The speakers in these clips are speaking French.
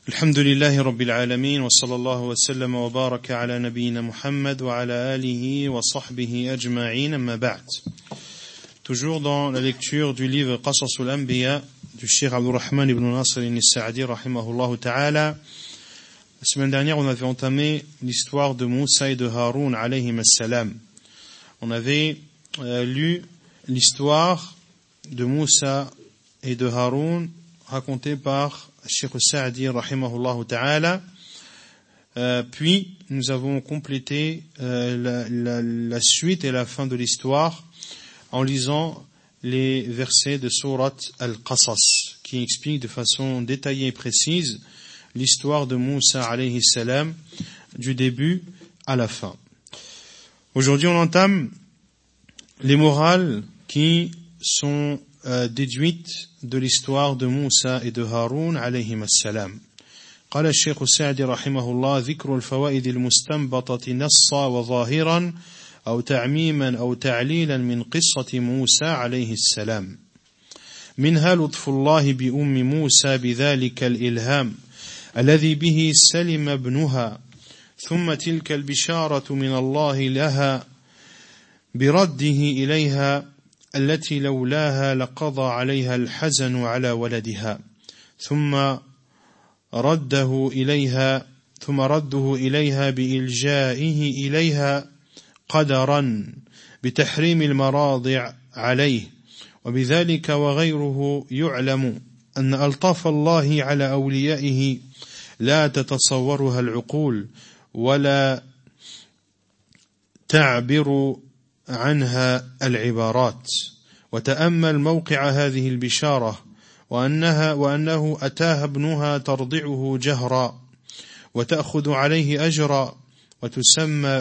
الحمد لله رب العالمين وصلى الله وسلم وبارك على نبينا محمد وعلى آله وصحبه أجمعين أما بعد. Toujours dans la lecture du livre Qasasul Anbiya du Cheikh Abdurrahman ibn Nasr al-Sa'di rahimahullah ta'ala. La semaine dernière, on avait entamé l'histoire de Moussa et de Haroun alayhim as-salam. On avait lu l'histoire de Moussa et de Haroun racontée par Cheikh Sa'di rahimahullah ta'ala. Puis nous avons complété la suite et la fin de l'histoire en lisant les versets de sourate Al-Qasas qui expliquent de façon détaillée et précise l'histoire de Moussa alayhi salam du début à la fin. Aujourd'hui, on entame les morales qui sont déduites de l'histoire de Moussa et de Haroun alayhim as-salam. قال الشيخ السعدي رحمه الله ذكر الفوائد المستنبطة نصا وظاهرا أو تعميما أو تعليلا من قصة موسى عليه السلام. منها لطف الله بأم موسى بذلك الإلهام الذي به سلم ابنها، ثم تلك البشارة من الله لها برده إليها التي لولاها لقضى عليها الحزن على ولدها، ثم رده إليها بإلجائه إليها قدرا بتحريم المراضع عليه. وبذلك وغيره يعلم أن ألطاف الله على أوليائه لا تتصورها العقول ولا تعبر عنها العبارات. وتأمل موقع هذه البشارة وأنه أتاها ابنها ترضعه جهرا وتأخذ عليه أجرا وتسمى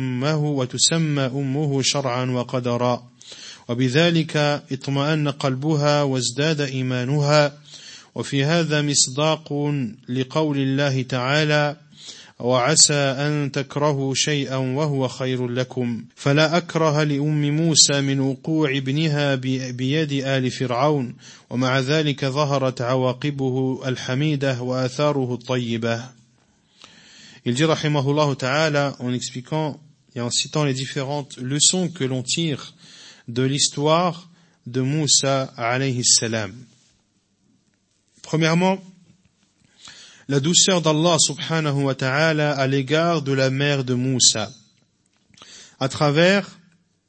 أمه شرعا وقدرا، وبذلك اطمأن قلبها وازداد إيمانها. وفي هذا مصداق لقول الله تعالى وعسى أن تكرهوا شيئا وهو خير لكم، فلا أكره لأم موسى من وقوع ابنها بيد آل فرعون، ومع ذلك ظهرت عواقبه الحميدة وآثاره الطيبة. Il dit rahimahullah ta'ala en expliquant et en citant les différentes leçons que l'on tire de l'histoire de Moussa alayhi salam. Premièrement, la douceur d'Allah subhanahu wa ta'ala à l'égard de la mère de Moussa, à travers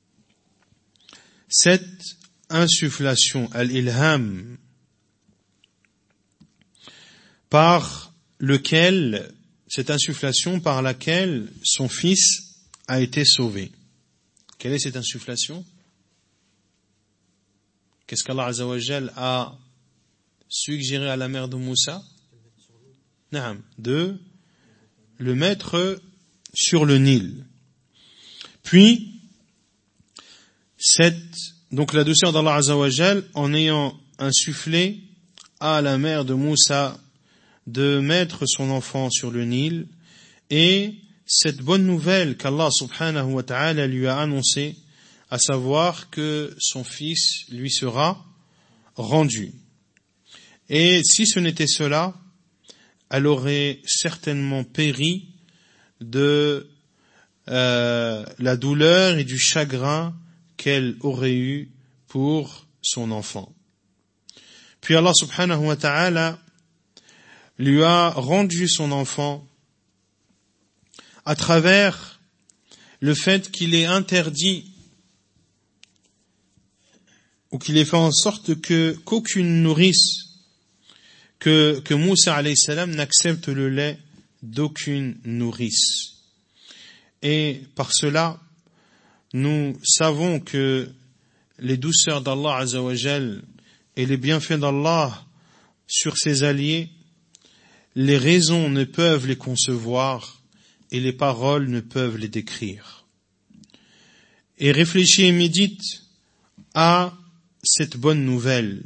cette insufflation, al-ilham, cette insufflation par laquelle son fils a été sauvé. Quelle est cette insufflation? Qu'est-ce qu'Allah Azza wa Jal a suggéré à la mère de Moussa? De le mettre sur le Nil. Puis, donc la douceur d'Allah Azza wa Jal en ayant insufflé à la mère de Moussa de mettre son enfant sur le Nil, et cette bonne nouvelle qu'Allah subhanahu wa ta'ala lui a annoncée, à savoir que son fils lui sera rendu. Et si ce n'était cela, elle aurait certainement péri de la douleur et du chagrin qu'elle aurait eu pour son enfant. Puis Allah subhanahu wa ta'ala lui a rendu son enfant à travers le fait qu'il est interdit ou qu'il ait fait en sorte qu'aucune nourrice que Moussa alayhi salam n'accepte le lait d'aucune nourrice. Et par cela, nous savons que les douceurs d'Allah Azza wa Jal et les bienfaits d'Allah sur ses alliés, les raisons ne peuvent les concevoir et les paroles ne peuvent les décrire. Et réfléchis et médite à cette bonne nouvelle.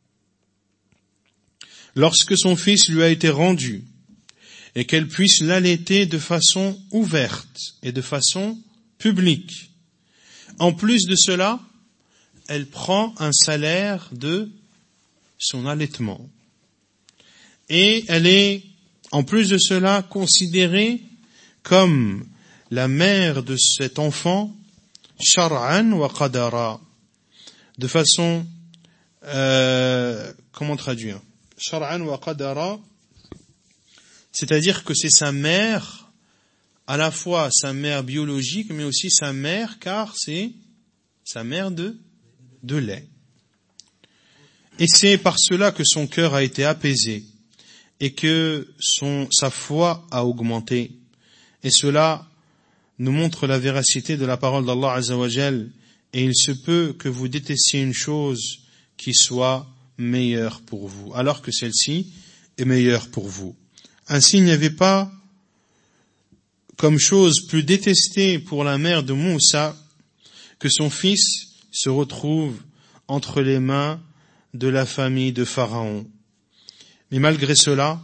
Lorsque son fils lui a été rendu, et qu'elle puisse l'allaiter de façon ouverte et de façon publique. En plus de cela, elle prend un salaire de son allaitement. Et elle est En plus de cela, considérée comme la mère de cet enfant, shar'an wa qadara, de façon, comment traduire? Shar'an wa qadara, c'est-à-dire que c'est sa mère, à la fois sa mère biologique, mais aussi sa mère, car c'est sa mère de lait. Et c'est par cela que son cœur a été apaisé, et que sa foi a augmenté. Et cela nous montre la véracité de la parole d'Allah Azza wa Jal. Et il se peut que vous détestiez une chose qui soit meilleure pour vous, alors que celle-ci est meilleure pour vous. Ainsi, il n'y avait pas comme chose plus détestée pour la mère de Moussa que son fils se retrouve entre les mains de la famille de Pharaon. Mais malgré cela,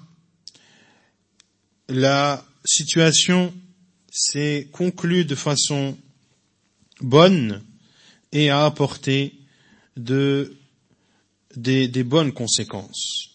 la situation s'est conclue de façon bonne et a apporté des bonnes conséquences.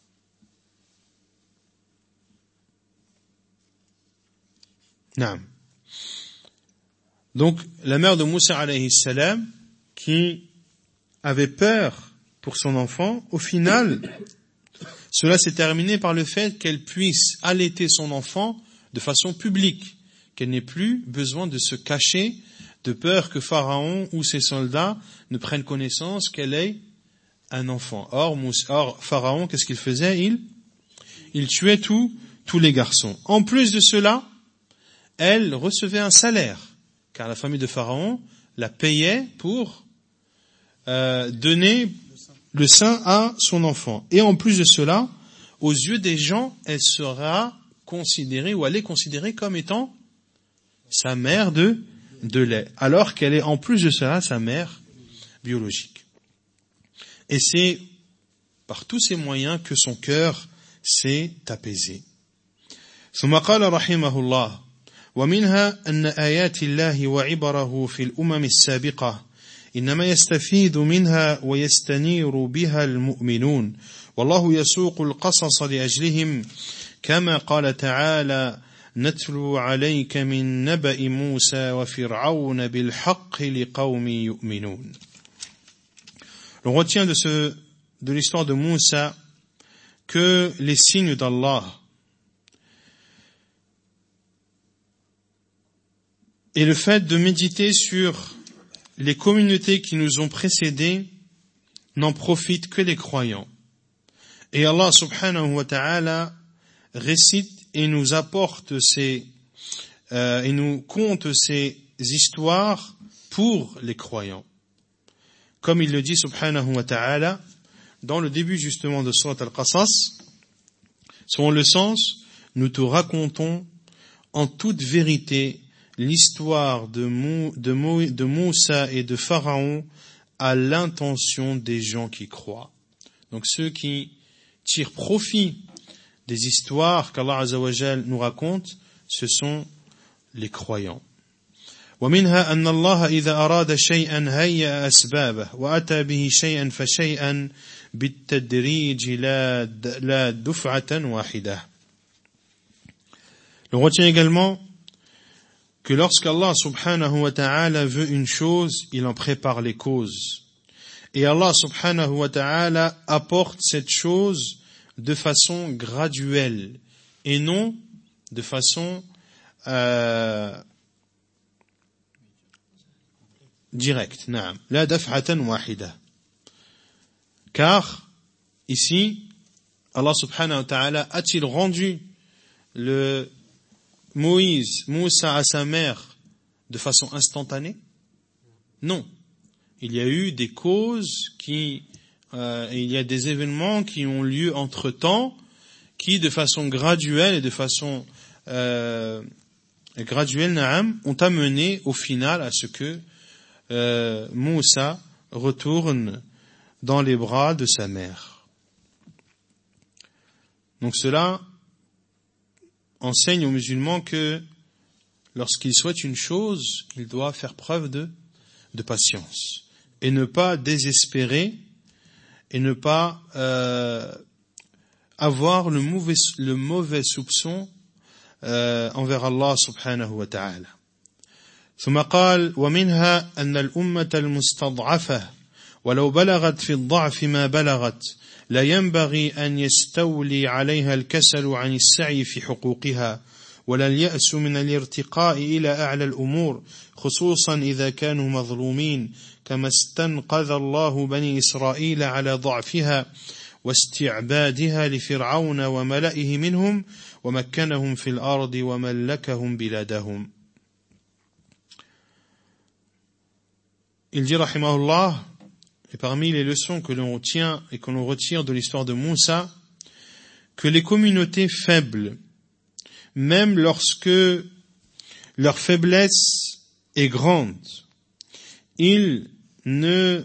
Naam. Donc, la mère de Moussa alayhi salam, qui avait peur pour son enfant, au final, cela s'est terminé par le fait qu'elle puisse allaiter son enfant de façon publique, qu'elle n'ait plus besoin de se cacher de peur que Pharaon ou ses soldats ne prennent connaissance qu'elle ait un enfant. Or Pharaon, qu'est-ce qu'il faisait? Il tuait tous les garçons. En plus de cela, elle recevait un salaire, car la famille de Pharaon la payait pour donner le sein à son enfant. Et en plus de cela, aux yeux des gens, elle sera considérée, ou elle est considérée comme étant sa mère de lait, alors qu'elle est en plus de cela sa mère biologique. Et c'est par tous ces moyens que son cœur s'est apaisé. ثم قال رحمه الله ومنها أن آيات الله وعبره في الأمم السابقة إنما يستفيد منها ويستنير بها المؤمنون والله يسوق القصص لأجلهم كما قال تعالى نتلو عليك من نبأ موسى وفرعون بالحق لقوم يؤمنون. On retient de l'histoire de Moussa que les signes d'Allah et le fait de méditer sur les communautés qui nous ont précédés n'en profitent que les croyants. Et Allah subhanahu wa ta'ala récite et nous apporte et nous conte ces histoires pour les croyants. Comme il le dit subhanahu wa ta'ala dans le début justement de Surat Al-Qasas, selon le sens, nous te racontons en toute vérité l'histoire de Moussa et de Pharaon à l'intention des gens qui croient. Donc ceux qui tirent profit des histoires qu'Allah Azza wa Jal nous raconte, ce sont les croyants. ومنها أن الله إذا أراد شيئا هيأ أسبابه وأتى به شيئا فشيئا بالتدريج لا دفعة واحدة. On retient également que lorsqu'Allah subhanahu wa ta'ala veut une chose, il en prépare les causes. Et Allah subhanahu wa ta'ala apporte cette chose de façon graduelle et non de façon directe. La daf'atan wahida. Car ici, Allah subhanahu wa ta'ala a-t-il rendu Moussa à sa mère de façon instantanée? Non. Il y a eu des causes il y a des événements qui ont lieu entre temps, qui de façon graduelle et de façon graduelle, ont amené au final à ce que Moussa retourne dans les bras de sa mère. Donc cela enseigne aux musulmans que lorsqu'ils souhaitent une chose, ils doivent faire preuve de patience et ne pas désespérer et ne pas avoir le mauvais soupçon envers Allah subhanahu wa ta'ala. ثم قال ومنها أن الأمة المستضعفة ولو بلغت في الضعف ما بلغت لا ينبغي أن يستولي عليها الكسل عن السعي في حقوقها ولا اليأس من الارتقاء إلى أعلى الأمور خصوصا إذا كانوا مظلومين كما استنقذ الله بني إسرائيل على ضعفها واستعبادها لفرعون وملئه منهم ومكنهم في الأرض وملكهم بلادهم. Il dit rahimahullah, et parmi les leçons que l'on retient et que l'on retire de l'histoire de Moussa, que les communautés faibles, même lorsque leur faiblesse est grande, il ne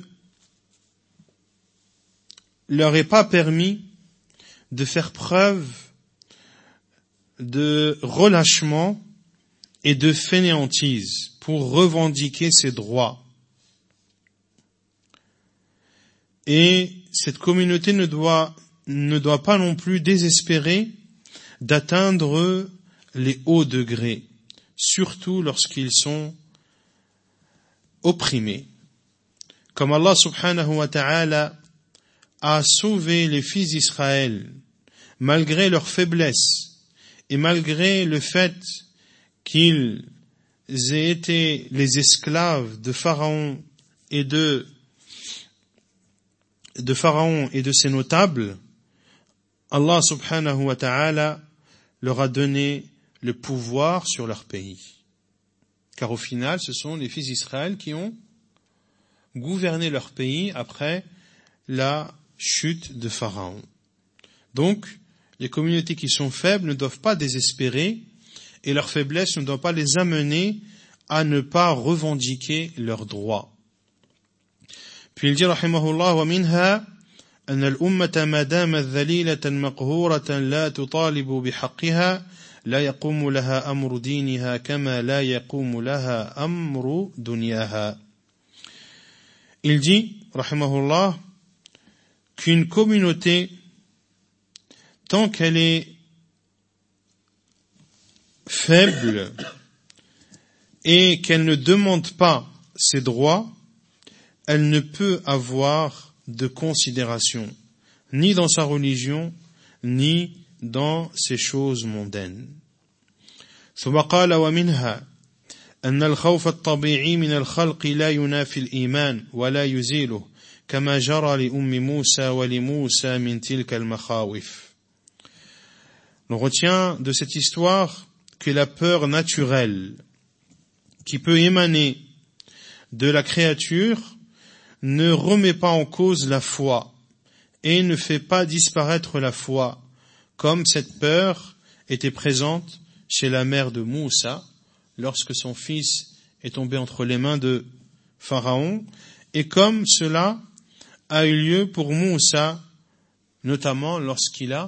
leur est pas permis de faire preuve de relâchement et de fainéantise pour revendiquer ses droits. Et cette communauté ne doit pas non plus désespérer d'atteindre les hauts degrés, surtout lorsqu'ils sont opprimés. Comme Allah subhanahu wa ta'ala a sauvé les fils d'Israël malgré leur faiblesse et malgré le fait qu'ils aient été les esclaves de Pharaon et de ses notables, Allah subhanahu wa ta'ala leur a donné le pouvoir sur leur pays. Car au final, ce sont les fils d'Israël qui ont gouverné leur pays après la chute de Pharaon. Donc, les communautés qui sont faibles ne doivent pas désespérer et leur faiblesse ne doit pas les amener à ne pas revendiquer leurs droits. Puis il dit rahimahullah ومنها أن الأمة ما دامت ذليلة مقهورة لا تطالب بحقها لا يقوم لها أمر دينها كما لا يقوم لها أمر دنياها. Il dit rahimahullah qu'une communauté, tant qu'elle est faible et qu'elle ne demande pas ses droits, elle ne peut avoir de considération, ni dans sa religion, ni dans ses choses mondaines. ثم قال ومنها أن الخوف الطبيعي من الخلق لا ينافي الإيمان ولا يزيله كما جرى لأم موسى ولموسى من تلك المخاوف. On retient de cette histoire que la peur naturelle qui peut émaner de la créature ne remet pas en cause la foi et ne fait pas disparaître la foi, comme cette peur était présente chez la mère de Moussa lorsque son fils est tombé entre les mains de Pharaon, et comme cela a eu lieu pour Moussa, notamment lorsqu'il a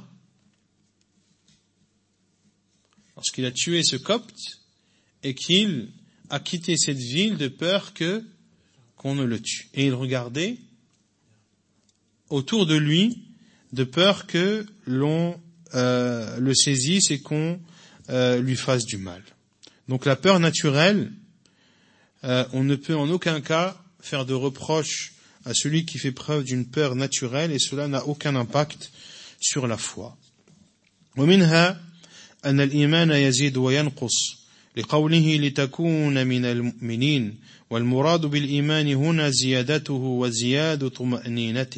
tué ce copte et qu'il a quitté cette ville de peur qu'on ne le tue. Et il regardait autour de lui de peur que l'on le saisisse et qu'on lui fasse du mal. Donc la peur naturelle, on ne peut en aucun cas faire de reproche à celui qui fait preuve d'une peur naturelle, et cela n'a aucun impact sur la foi. ومنها أن الإيمان يزيد وينقص لقوله لتكون من المؤمنين والمراد بالإيمان هنا زيادته وزيادة طمأنينته.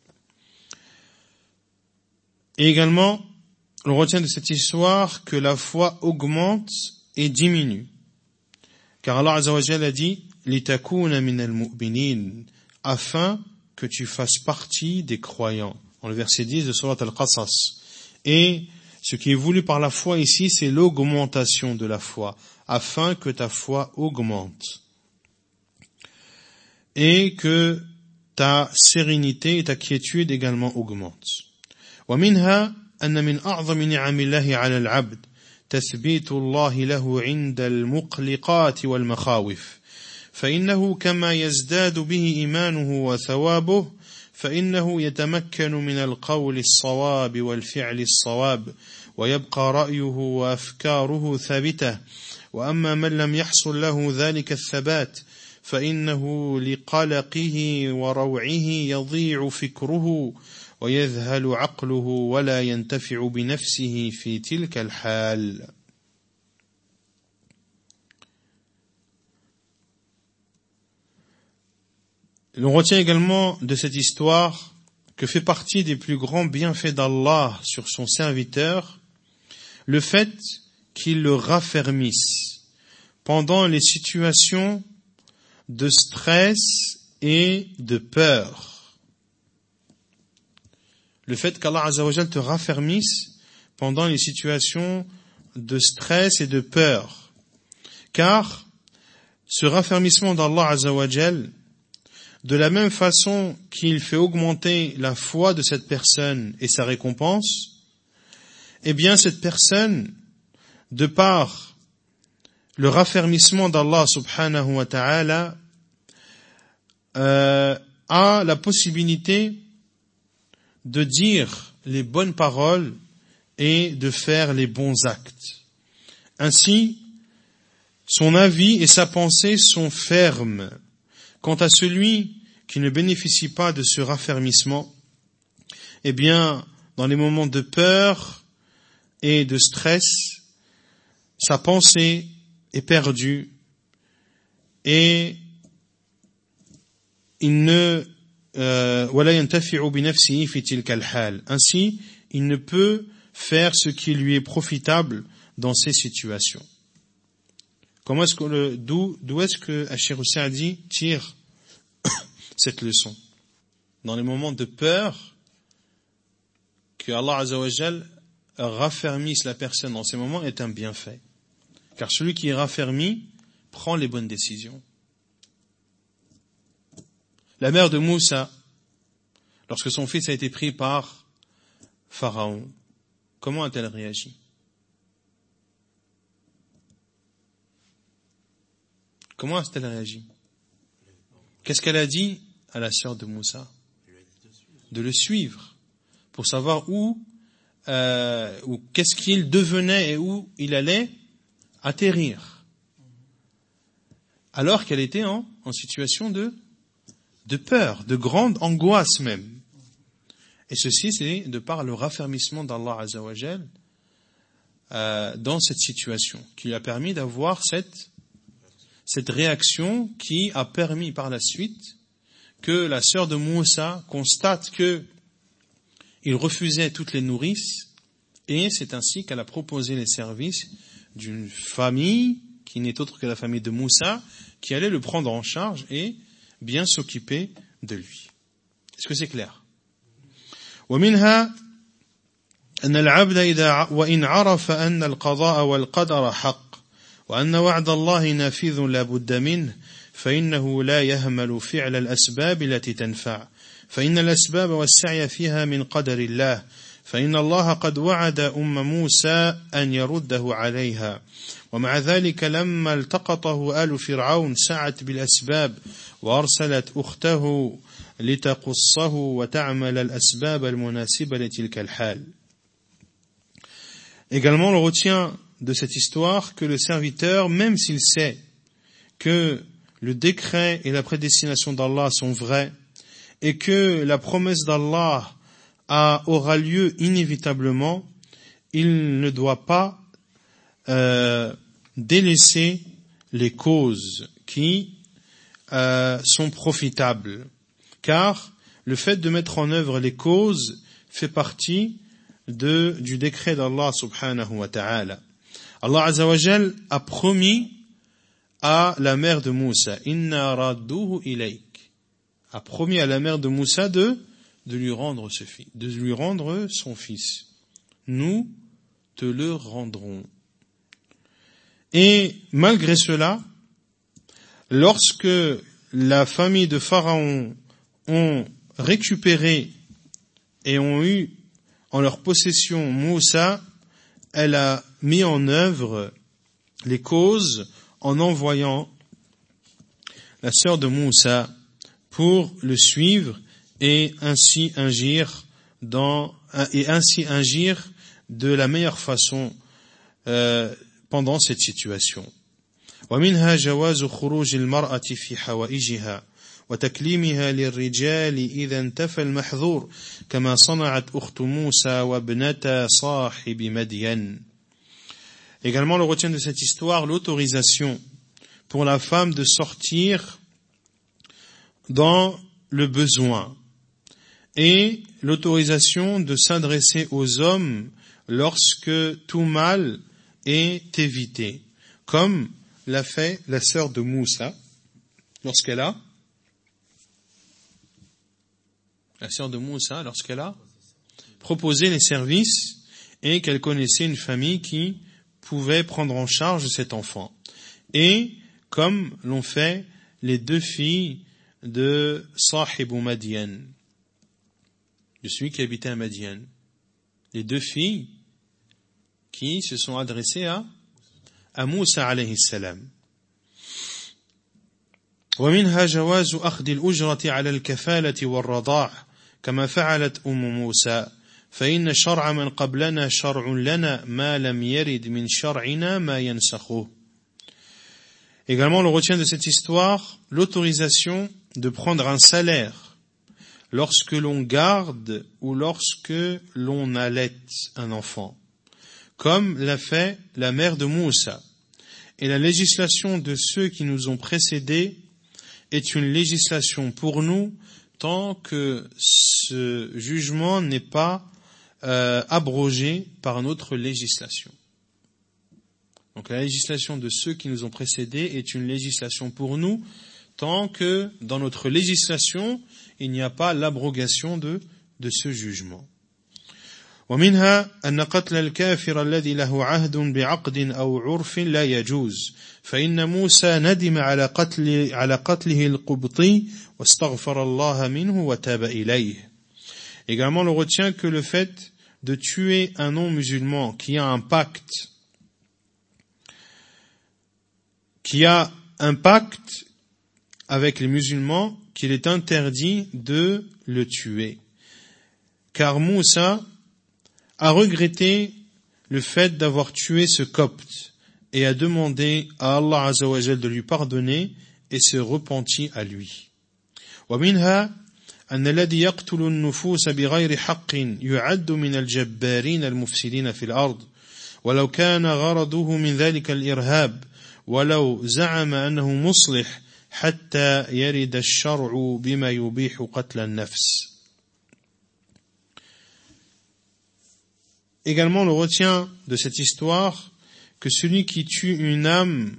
Et également, on retient de cette histoire que la foi augmente et diminue. Car Allah Azza wa Jalla a dit لتكون من المؤمنين, afin que tu fasses partie des croyants, dans le verset 10 de Surat Al-Qasas. Et ce qui est voulu par la foi ici, c'est l'augmentation de la foi, afin que ta foi augmente et que ta sérénité et ta quiétude également augmentent. ومنها أن من أعظم نعم الله على العبد تثبيت الله له عند المقلقات والمخاوف فإنه كما يزداد به إيمانه وثوابه فإنه يتمكن من القول الصواب والفعل الصواب ويبقى رأيه وأفكاره ثابتة وأما من لم يحصل له ذلك الثبات فإنه لقلقه وروعه يضيع فكره ويذهل عقله ولا ينتفع بنفسه في تلك الحال. On retient également de cette histoire que fait partie des plus grands bienfaits d'Allah sur son serviteur le fait qu'il le raffermisse pendant les situations de stress et de peur. Le fait qu'Allah Azza wa Jal te raffermisse pendant les situations de stress et de peur. Car ce raffermissement d'Allah Azza wa Jal, de la même façon qu'il fait augmenter la foi de cette personne et sa récompense, eh bien cette personne, de par le raffermissement d'Allah subhanahu wa ta'ala, a la possibilité de dire les bonnes paroles et de faire les bons actes. Ainsi, son avis et sa pensée sont fermes. Quant à celui qui ne bénéficie pas de ce raffermissement, eh bien, dans les moments de peur et de stress, sa pensée est perdue et il ne ainsi, il ne peut faire ce qui lui est profitable dans ces situations. D'où est-ce que Cheikh Saadi tire cette leçon? Dans les moments de peur, que Allah Azza wa Jal raffermisse la personne dans ces moments est un bienfait. Car celui qui est raffermi prend les bonnes décisions. La mère de Moussa, lorsque son fils a été pris par Pharaon, comment a-t-elle réagi? Comment a-t-elle réagi? Qu'est-ce qu'elle a dit à la sœur de Moussa? De le suivre, pour savoir où qu'est-ce qu'il devenait et où il allait atterrir. Alors qu'elle était en situation de peur, de grande angoisse même. Et ceci, c'est de par le raffermissement d'Allah Azza wa Jal dans cette situation, qui lui a permis d'avoir cette réaction qui a permis par la suite que la sœur de Moussa constate que il refusait toutes les nourrices, et c'est ainsi qu'elle a proposé les services d'une famille qui n'est autre que la famille de Moussa, qui allait le prendre en charge et bien s'occuper de lui. Est-ce que c'est clair? ومنها أن العبد إذا وإن عرف أن القضاء والقدر حق وأن وعد الله نافذ لا بد منه فإنه لا يهمل فعل الأسباب التي تنفع فإن الأسباب والسعي فيها من قدر الله فإن الله قد وعد موسى أن يرده عليها ومع ذلك لما التقطه آل فرعون سعت بالأسباب وأرسلت أخته لتقصه وتعمل الأسباب المناسبة لتلك الحال. Également, on retient de cette histoire que le serviteur, même s'il sait que le décret et la prédestination d'Allah sont vrais et que la promesse d'Allah aura lieu inévitablement, il ne doit pas délaisser les causes qui sont profitables, car le fait de mettre en œuvre les causes fait partie du décret d'Allah subhanahu wa ta'ala. Allah Azza wa Jal a promis à la mère de Moussa, inna radduhu ilayk, a promis à la mère de Moussa de lui rendre son fils. Nous te le rendrons. Et malgré cela, lorsque la famille de Pharaon ont récupéré et ont eu en leur possession Moussa, elle a mis en œuvre les causes en envoyant la sœur de Moussa pour le suivre et ainsi agir de la meilleure façon pendant cette situation. ومنها جواز خروج المرأة في حوائجها وتكليمها للرجال إذا انتفى المحظور كما صنعت أخت موسى وابنتا صاحب مدين. Également, on retient de cette histoire l'autorisation pour la femme de sortir dans le besoin et l'autorisation de s'adresser aux hommes lorsque tout mal est évité, comme l'a fait la sœur de Moussa lorsqu'elle a proposé les services et qu'elle connaissait une famille qui pouvait prendre en charge cet enfant. Et comme l'ont fait les deux filles de Sahib Madian, de celui qui habitait à Madian. Les deux filles qui se sont adressées à Moussa alayhi salam. ومنها جواز أخذ الأجرة على الكفالة والرضاع كما فعلت موسى فإن شرع من قبلنا شرع لنا ما لم يرد من شرعنا ما ينسخه. Également, on retient de cette histoire l'autorisation de prendre un salaire lorsque l'on garde ou lorsque l'on allaite un enfant, comme l'a fait la mère de Moussa. Et la législation de ceux qui nous ont précédés est une législation pour nous tant que ce jugement n'est pas abrogé par notre législation. Donc la législation de ceux qui nous ont précédés est une législation pour nous tant que dans notre législation il n'y a pas l'abrogation de ce jugement. ومنها أن قتل الكافر الذي له عهد بعقد أو عرف لا يجوز فإن موسى ندم على قتله القبطي واستغفر الله منه وتاب إليه. Également, on retient que le fait de tuer un non-musulman qui a un pacte avec les musulmans, qu'il est interdit de le tuer. Car Moussa a regretté le fait d'avoir tué ce copte et a demandé à Allah Azza wa Jal de lui pardonner et se repentit à lui. ومنها أن الذي يقتل النفوس بغير حق يعد من الجبارين المفسدين في الأرض ولو كان غرضه من ذلك الإرهاب ولو زعم أنه مصلح حتى يرد الشرع بما يبيح قتل النفس. Également, on retient de cette histoire que celui qui tue une âme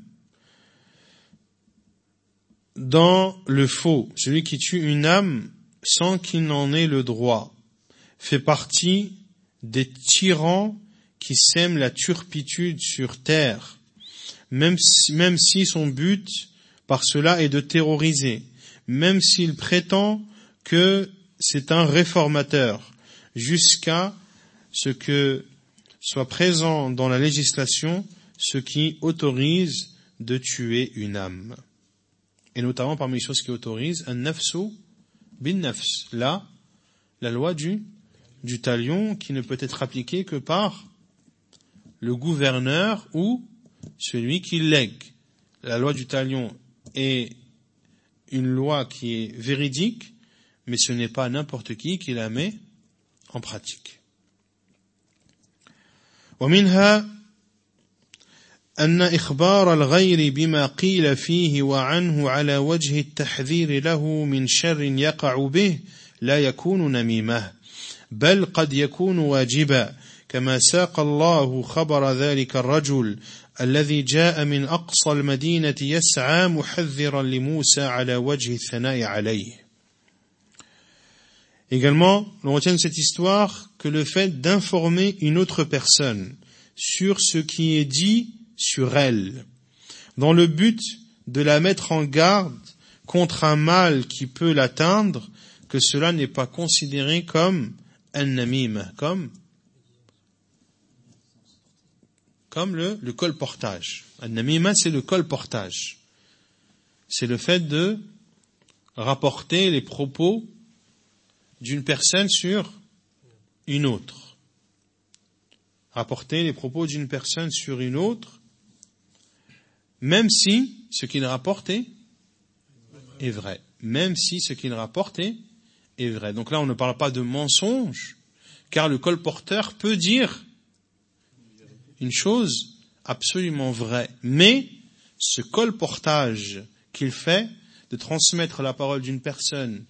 dans le faux, celui qui tue une âme sans qu'il n'en ait le droit, fait partie des tyrans qui sèment la turpitude sur terre, même si son but par cela est de terroriser, même s'il prétend que c'est un réformateur, jusqu'à ce que soit présent dans la législation ce qui autorise de tuer une âme. Et notamment parmi les choses qui autorisent, un nafsu bin nafs. Là, la loi du talion qui ne peut être appliquée que par le gouverneur ou celui qui lègue. La loi du talion est une loi qui est véridique, mais ce n'est pas n'importe qui la met en pratique. ومنها أن إخبار الغير بما قيل فيه وعنه على وجه التحذير له من شر يقع به لا يكون نميمة بل قد يكون واجبا كما ساق الله خبر ذلك الرجل الذي جاء من أقصى المدينة يسعى محذرا لموسى على وجه الثناء عليه. Également, on retient de cette histoire que le fait d'informer une autre personne sur ce qui est dit sur elle, dans le but de la mettre en garde contre un mal qui peut l'atteindre, que cela n'est pas considéré comme un namim, comme le colportage. Un namima, c'est le colportage. C'est le fait de rapporter les propos d'une personne sur une autre. Rapporter les propos d'une personne sur une autre, même si ce qu'il rapporte est vrai. Même si ce qu'il rapporte est vrai. Donc là, on ne parle pas de mensonge, car le colporteur peut dire une chose absolument vraie. Mais ce colportage qu'il fait, de transmettre la parole d'une personne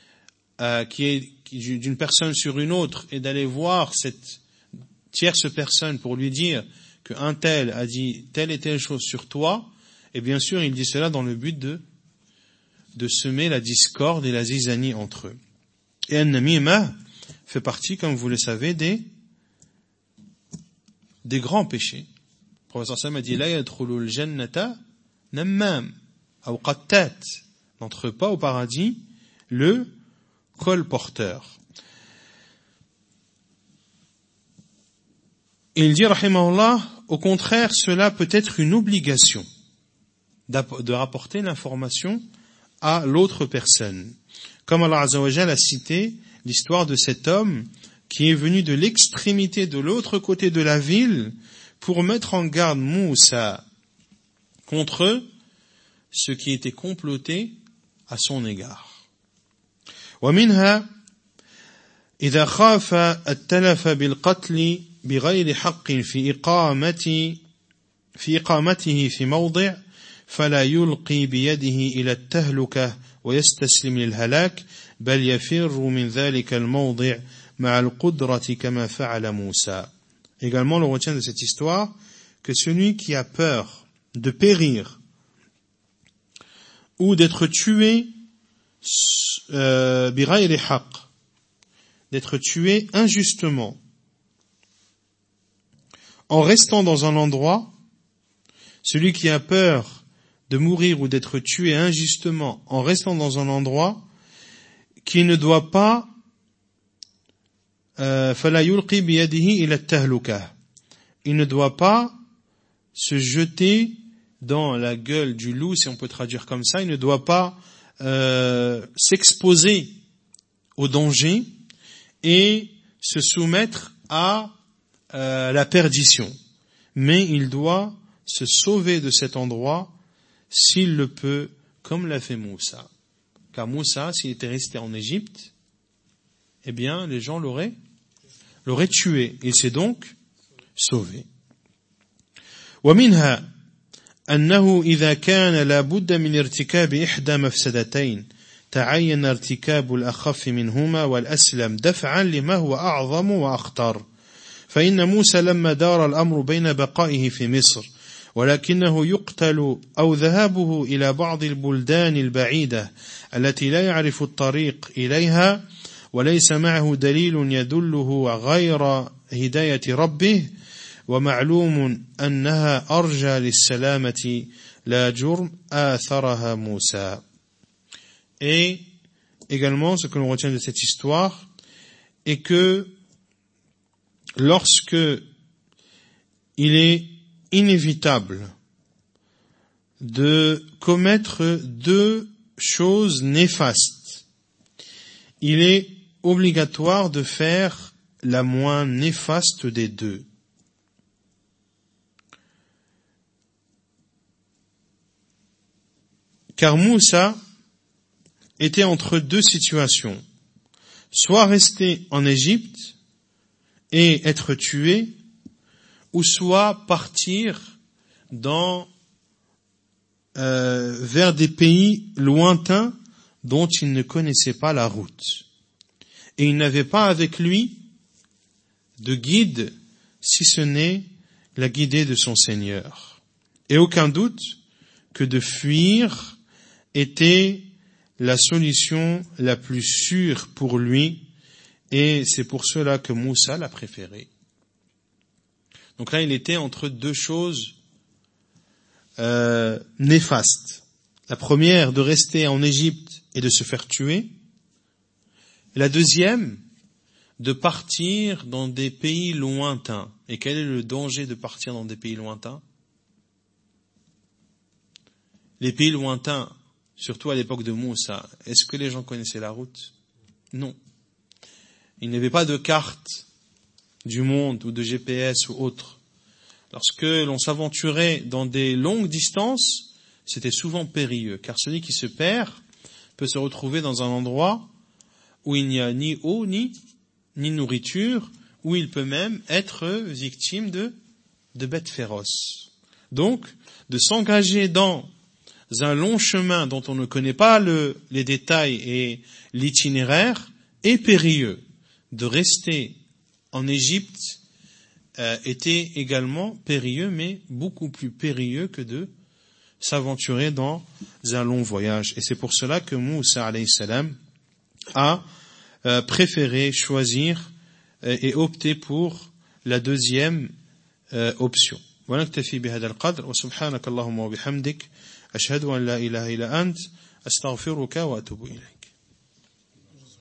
d'une personne sur une autre, et d'aller voir cette tierce personne pour lui dire qu'un tel a dit telle et telle chose sur toi, et bien sûr il dit cela dans le but de semer la discorde et la zizanie entre eux. Et an-namima fait partie, comme vous le savez, des grands péchés. Le professeur Sam a dit la yadkhulul jannata nammam aw qattat, n'entre pas au paradis le colporteur. Et il dit rahimahullah, au contraire, cela peut être une obligation de rapporter l'information à l'autre personne. Comme Allah Azza wa Jalla a cité l'histoire de cet homme qui est venu de l'extrémité de l'autre côté de la ville pour mettre en garde Moussa contre ce qui était comploté à son égard. ومنها إذا خاف التلف بالقتل بغير حق في إقامته في موضع فلا يلقي بيده إلى التهلكة ويستسلم للهلاك بل يفر من ذلك الموضع مع القدرة كما فعل موسى. Également, on retient de cette histoire que celui qui a peur de périr ou d'être tué بغير حق, d'être tué injustement, en restant dans un endroit, celui qui a peur de mourir ou d'être tué injustement en restant dans un endroit, qui ne doit pas فلا يلقي بيده إلى التهلكة, il ne doit pas se jeter dans la gueule du loup, si on peut traduire comme ça, il ne doit pas s'exposer au danger et se soumettre à la perdition. Mais il doit se sauver de cet endroit s'il le peut, comme l'a fait Moussa. Car Moussa, s'il était resté en Égypte, eh bien, les gens l'auraient tué. Il s'est donc sauvé. ومنها أنه إذا كان لا بد من ارتكاب إحدى مفسدتين تعين ارتكاب الأخف منهما والأسلم دفعا لما هو أعظم وأخطر. فإن موسى لما دار الأمر بين بقائه في مصر ولكنه يقتل أو ذهابه إلى بعض البلدان البعيدة التي لا يعرف الطريق إليها وليس معه دليل يدله غير هداية ربه ومعلوم أنها أرجى للسلامة لا جرم آثرها موسى. Et également, ce que l'on retient de cette histoire est que lorsque il est inévitable de commettre deux choses néfastes, il est obligatoire de faire la moins néfaste des deux. Car Moussa était entre deux situations, soit rester en Égypte et être tué, ou soit partir vers des pays lointains dont il ne connaissait pas la route. Et il n'avait pas avec lui de guide, si ce n'est la guidée de son Seigneur. Et aucun doute que de fuir était la solution la plus sûre pour lui, et c'est pour cela que Moussa l'a préféré. Donc là, il était entre deux choses néfastes. La première, de rester en Égypte et de se faire tuer. La deuxième, de partir dans des pays lointains. Et quel est le danger de partir dans des pays lointains? Les pays lointains, surtout à l'époque de Moussa, est-ce que les gens connaissaient la route? Non. il n'y avait pas de carte du monde ou de GPS ou autre. Lorsque l'on s'aventurait dans des longues distances, c'était souvent périlleux, car celui qui se perd peut se retrouver dans un endroit où il n'y a ni eau ni nourriture, où il peut même être victime de bêtes féroces. Donc, de s'engager dans un long chemin dont on ne connaît pas les détails et l'itinéraire est périlleux. De rester en Égypte était également périlleux, mais beaucoup plus périlleux que de s'aventurer dans un long voyage. Et c'est pour cela que Moussa alayhi salam a préféré choisir et opter pour la deuxième option. ونكتفي بهذا القدر وسبحانك اللهم وبحمدك أشهد أن لا إله إلا أنت أستغفرك وأتوب إليك.